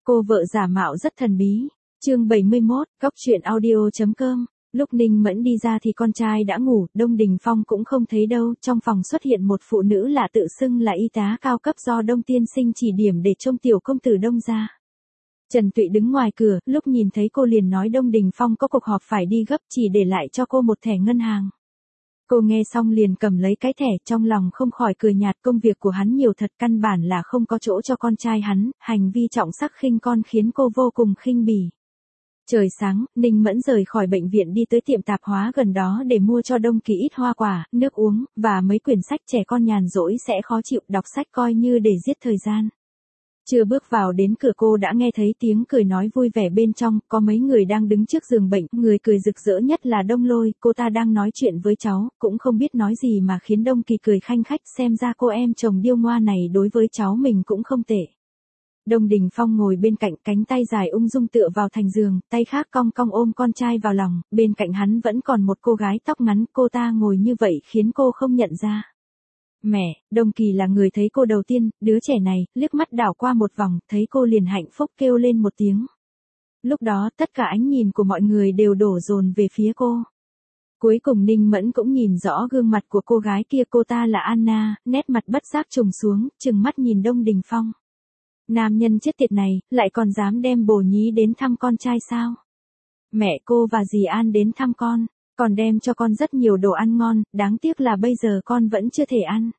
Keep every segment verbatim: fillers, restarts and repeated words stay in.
Cô vợ giả mạo rất thần bí. Chương bảy mươi mốt, góc truyện audio chấm com. Lúc Ninh Mẫn đi ra thì con trai đã ngủ, Đông Đình Phong cũng không thấy đâu, trong phòng xuất hiện một phụ nữ lạ tự xưng là y tá cao cấp do Đông tiên sinh chỉ điểm để trông tiểu công tử Đông ra. Trần Tụy đứng ngoài cửa, lúc nhìn thấy cô liền nói Đông Đình Phong có cuộc họp phải đi gấp, chỉ để lại cho cô một thẻ ngân hàng. Cô nghe xong liền cầm lấy cái thẻ, trong lòng không khỏi cười nhạt, công việc của hắn nhiều thật, căn bản là không có chỗ cho con trai hắn, hành vi trọng sắc khinh con khiến cô vô cùng khinh bỉ. Trời sáng, Ninh Mẫn rời khỏi bệnh viện đi tới tiệm tạp hóa gần đó để mua cho Đông Kỳ ít hoa quả, nước uống, và mấy quyển sách trẻ con nhàn rỗi sẽ khó chịu, đọc sách coi như để giết thời gian. Chưa bước vào đến cửa cô đã nghe thấy tiếng cười nói vui vẻ bên trong, có mấy người đang đứng trước giường bệnh, người cười rực rỡ nhất là Đông Lôi, cô ta đang nói chuyện với cháu, cũng không biết nói gì mà khiến Đông Kỳ cười khanh khách, xem ra cô em chồng điêu ngoa này đối với cháu mình cũng không tệ. Đông Đình Phong ngồi bên cạnh, cánh tay dài ung dung tựa vào thành giường, tay khác cong cong ôm con trai vào lòng, bên cạnh hắn vẫn còn một cô gái tóc ngắn, cô ta ngồi như vậy khiến cô không nhận ra. Mẹ, Đông Kỳ là người thấy cô đầu tiên, đứa trẻ này, liếc mắt đảo qua một vòng, thấy cô liền hạnh phúc kêu lên một tiếng. Lúc đó, tất cả ánh nhìn của mọi người đều đổ dồn về phía cô. Cuối cùng Ninh Mẫn cũng nhìn rõ gương mặt của cô gái kia, cô ta là Anna, nét mặt bất giác trùng xuống, trừng mắt nhìn Đông Đình Phong. Nam nhân chết tiệt này, lại còn dám đem bồ nhí đến thăm con trai sao? Mẹ cô và dì An đến thăm con, còn đem cho con rất nhiều đồ ăn ngon, đáng tiếc là bây giờ con vẫn chưa thể ăn.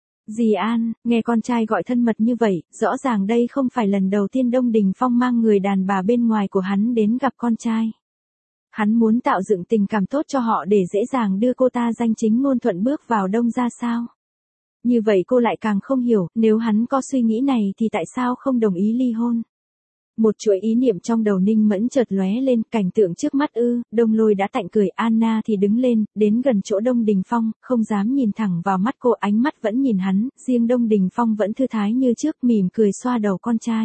Dì An, nghe con trai gọi thân mật như vậy, rõ ràng đây không phải lần đầu tiên Đông Đình Phong mang người đàn bà bên ngoài của hắn đến gặp con trai. Hắn muốn tạo dựng tình cảm tốt cho họ để dễ dàng đưa cô ta danh chính ngôn thuận bước vào Đông ra sao? Như vậy cô lại càng không hiểu, nếu hắn có suy nghĩ này thì tại sao không đồng ý ly hôn? Một chuỗi ý niệm trong đầu Ninh Mẫn chợt lóe lên, cảnh tượng trước mắt ư, Đông Lôi đã tạnh cười, Anna thì đứng lên, đến gần chỗ Đông Đình Phong, không dám nhìn thẳng vào mắt cô, ánh mắt vẫn nhìn hắn, riêng Đông Đình Phong vẫn thư thái như trước, mỉm cười xoa đầu con trai.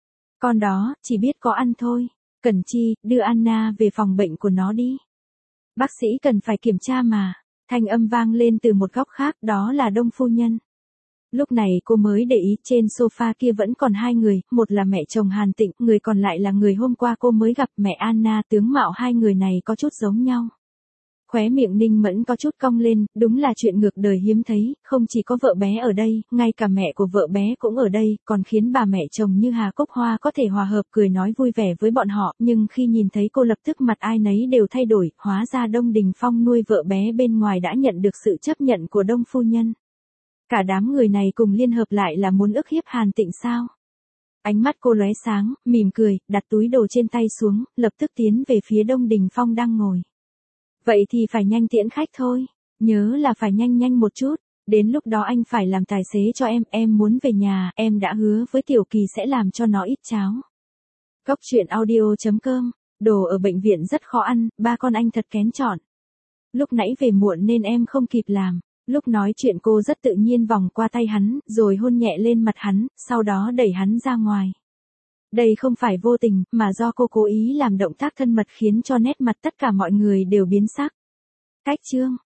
Con đó, chỉ biết có ăn thôi. Cẩn Chi, đưa Anna về phòng bệnh của nó đi. Bác sĩ cần phải kiểm tra mà. Thanh âm vang lên từ một góc khác, đó là Đông phu nhân. Lúc này cô mới để ý, trên sofa kia vẫn còn hai người, một là mẹ chồng Hàn Tịnh, người còn lại là người hôm qua cô mới gặp, mẹ Anna, tướng mạo hai người này có chút giống nhau. Khóe miệng Ninh Mẫn có chút cong lên, đúng là chuyện ngược đời hiếm thấy, không chỉ có vợ bé ở đây, ngay cả mẹ của vợ bé cũng ở đây, còn khiến bà mẹ chồng như Hà Cốc Hoa có thể hòa hợp cười nói vui vẻ với bọn họ, nhưng khi nhìn thấy cô lập tức mặt ai nấy đều thay đổi, hóa ra Đông Đình Phong nuôi vợ bé bên ngoài đã nhận được sự chấp nhận của Đông phu nhân. Cả đám người này cùng liên hợp lại là muốn ức hiếp Hàn Tịnh sao? Ánh mắt cô lóe sáng, mỉm cười, đặt túi đồ trên tay xuống, lập tức tiến về phía Đông Đình Phong đang ngồi. Vậy thì phải nhanh tiễn khách thôi, nhớ là phải nhanh nhanh một chút, đến lúc đó anh phải làm tài xế cho em, em muốn về nhà, em đã hứa với Tiểu Kỳ sẽ làm cho nó ít cháo. Góc truyện audio chấm com, đồ ở bệnh viện rất khó ăn, ba con anh thật kén chọn. Lúc nãy về muộn nên em không kịp làm. Lúc nói chuyện cô rất tự nhiên vòng qua tay hắn, rồi hôn nhẹ lên mặt hắn, sau đó đẩy hắn ra ngoài. Đây không phải vô tình, mà do cô cố ý làm động tác thân mật khiến cho nét mặt tất cả mọi người đều biến sắc. Cách chương